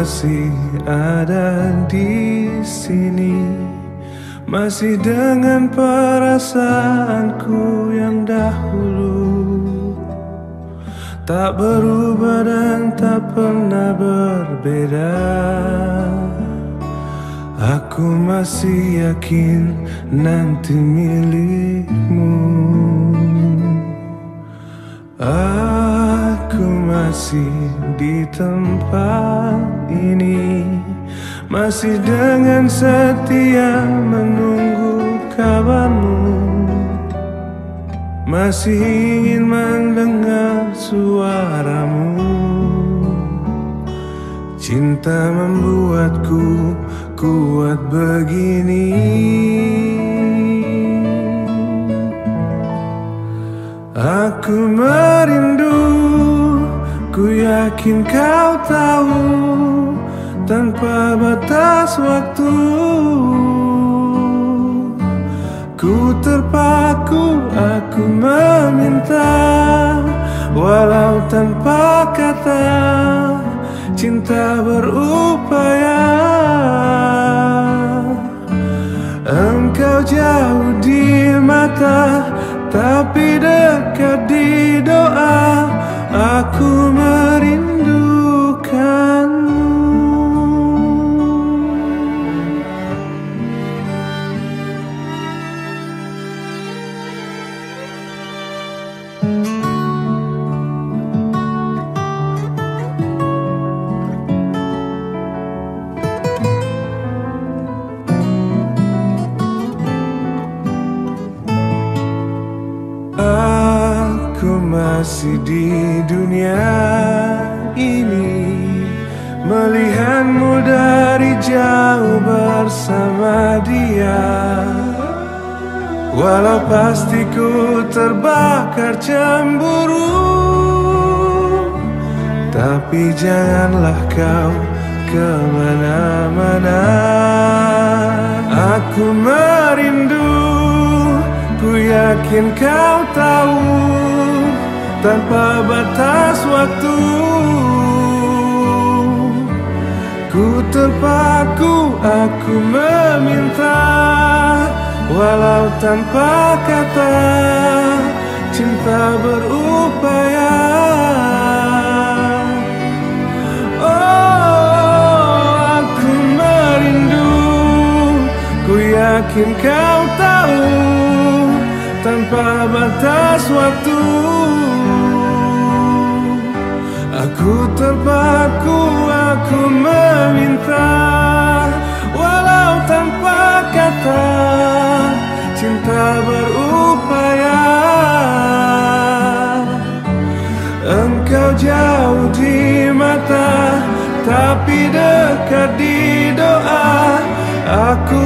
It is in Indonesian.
masih ada di sini, masih dengan perasaanku yang dahulu, tak berubah dan tak pernah berbeda. Aku masih yakin nanti milikmu. Aku masih di tempat ini, masih dengan setia menunggu kabarmu, masih ingin mendengar suaramu. Cinta membuatku kuat begini. Aku merindu, ku yakin kau tahu, tanpa batas waktu. Ku terpaku, aku meminta, walau tanpa kata, cinta berupaya. Engkau jauh di mata, tapi dekat di doa. Aku merindukanmu. Aku masih di dunia ini, melihatmu dari jauh bersama dia. Walau pasti ku terbakar cemburu, tapi janganlah kau kemana-mana. Aku merindu, ku yakin kau tahu, tanpa batas waktu. Ku terpaku, aku meminta, walau tanpa kata, cinta berupaya. Oh, aku merindu, ku yakin kau tahu, tanpa batas waktu. Aku terpaku, aku meminta, walau tanpa kata, cinta berupaya. Engkau jauh di mata, tapi dekat di doa. Aku